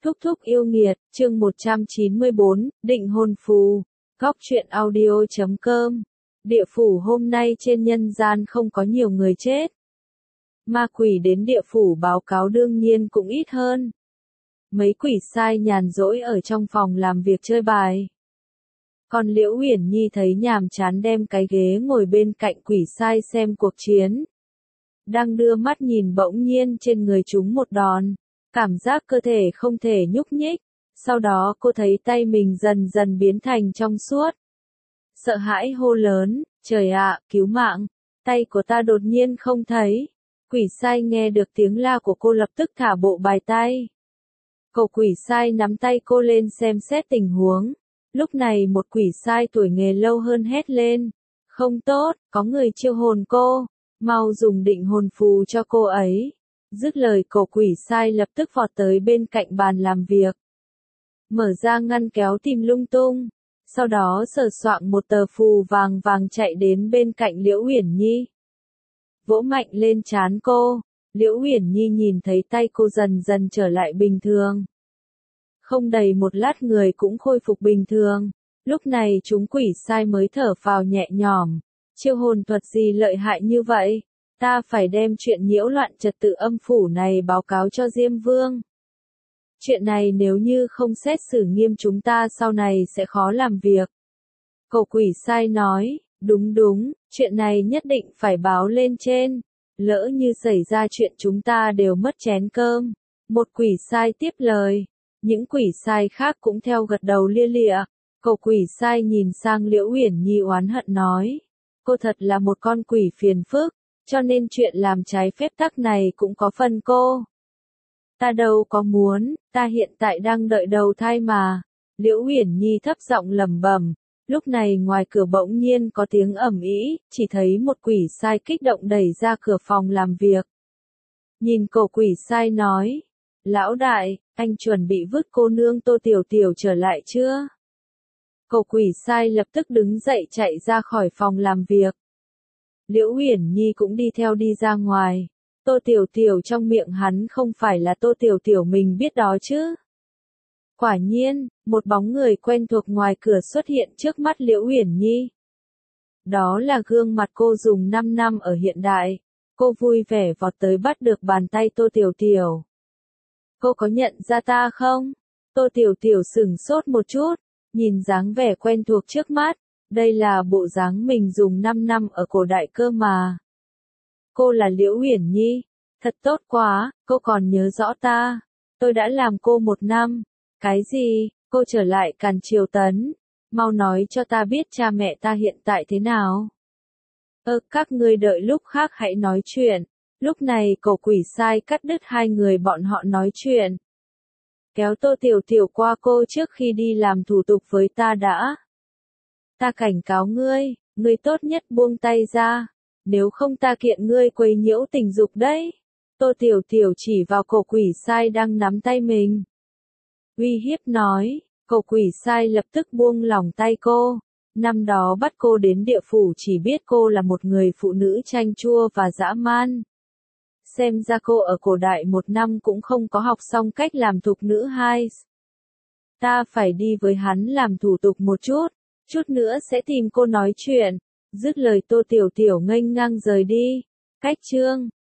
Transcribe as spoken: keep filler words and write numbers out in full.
Thúc thúc yêu nghiệt, chương một trăm chín mươi bốn, định hôn phù. Góc truyện audio chấm com. Địa phủ hôm nay trên nhân gian không có nhiều người chết. Ma quỷ đến địa phủ báo cáo đương nhiên cũng ít hơn. Mấy quỷ sai nhàn rỗi ở trong phòng làm việc chơi bài. Còn Liễu Uyển Nhi thấy nhàm chán đem cái ghế ngồi bên cạnh quỷ sai xem cuộc chiến. Đang đưa mắt nhìn bỗng nhiên trên người chúng một đòn. Cảm giác cơ thể không thể nhúc nhích. Sau đó cô thấy tay mình dần dần biến thành trong suốt. Sợ hãi hô lớn, trời ạ, cứu mạng, tay của ta đột nhiên không thấy. Quỷ sai nghe được tiếng la của cô lập tức thả bộ bài tay. Cậu quỷ sai nắm tay cô lên xem xét tình huống. Lúc này một quỷ sai tuổi nghề lâu hơn hét lên. Không tốt, có người chiêu hồn cô, mau dùng định hồn phù cho cô ấy. Dứt lời cậu quỷ sai lập tức vọt tới bên cạnh bàn làm việc. Mở ra ngăn kéo tìm lung tung. Sau đó sờ soạng một tờ phù vàng vàng chạy đến bên cạnh Liễu Uyển Nhi. Vỗ mạnh lên trán cô. Liễu Uyển Nhi nhìn thấy tay cô dần dần trở lại bình thường. Không đầy một lát người cũng khôi phục bình thường. Lúc này chúng quỷ sai mới thở phào nhẹ nhõm. Chiêu hồn thuật gì lợi hại như vậy? Ta phải đem chuyện nhiễu loạn trật tự âm phủ này báo cáo cho Diêm Vương. Chuyện này nếu như không xét xử nghiêm chúng ta sau này sẽ khó làm việc. Cậu quỷ sai nói, đúng đúng, chuyện này nhất định phải báo lên trên. Lỡ như xảy ra chuyện chúng ta đều mất chén cơm. Một quỷ sai tiếp lời. Những quỷ sai khác cũng theo gật đầu lia lịa. Cậu quỷ sai nhìn sang Liễu Uyển Nhi oán hận nói. Cô thật là một con quỷ phiền phức. Cho nên chuyện làm trái phép tắc này cũng có phần cô. Ta đâu có muốn, ta hiện tại đang đợi đầu thai mà. Liễu Uyển Nhi thấp giọng lẩm bẩm. Lúc này ngoài cửa bỗng nhiên có tiếng ầm ĩ, chỉ thấy một quỷ sai kích động đẩy ra cửa phòng làm việc. Nhìn cậu quỷ sai nói. Lão đại, anh chuẩn bị vứt cô nương Tô Tiểu Tiểu trở lại chưa? Cậu quỷ sai lập tức đứng dậy chạy ra khỏi phòng làm việc. Liễu Uyển Nhi cũng đi theo đi ra ngoài. Tô Tiểu Tiểu trong miệng hắn không phải là Tô Tiểu Tiểu mình biết đó chứ. Quả nhiên, một bóng người quen thuộc ngoài cửa xuất hiện trước mắt Liễu Uyển Nhi. Đó là gương mặt cô dùng năm năm ở hiện đại. Cô vui vẻ vọt tới bắt được bàn tay Tô Tiểu Tiểu. Cô có nhận ra ta không? Tô Tiểu Tiểu sửng sốt một chút, nhìn dáng vẻ quen thuộc trước mắt. Đây là bộ dáng mình dùng năm năm ở cổ đại cơ mà. Cô là Liễu Uyển Nhi. Thật tốt quá, cô còn nhớ rõ ta. Tôi đã làm cô một năm. Cái gì, cô trở lại Càn Triều Tấn. Mau nói cho ta biết cha mẹ ta hiện tại thế nào. Ơ, các ngươi đợi lúc khác hãy nói chuyện. Lúc này cậu quỷ sai cắt đứt hai người bọn họ nói chuyện. Kéo Tô Tiểu Tiểu qua cô trước khi đi làm thủ tục với ta đã. Ta cảnh cáo ngươi, ngươi tốt nhất buông tay ra, nếu không ta kiện ngươi quấy nhiễu tình dục đấy. Tô Tiểu Tiểu chỉ vào cậu quỷ sai đang nắm tay mình. Uy hiếp nói, cậu quỷ sai lập tức buông lỏng tay cô. Năm đó bắt cô đến địa phủ chỉ biết cô là một người phụ nữ chanh chua và dã man. Xem ra cô ở cổ đại một năm cũng không có học xong cách làm thục nữ hai. Ta phải đi với hắn làm thủ tục một chút. Chút nữa sẽ tìm cô nói chuyện. Dứt lời Tô Tiểu Tiểu nghênh ngang rời đi. Cách chương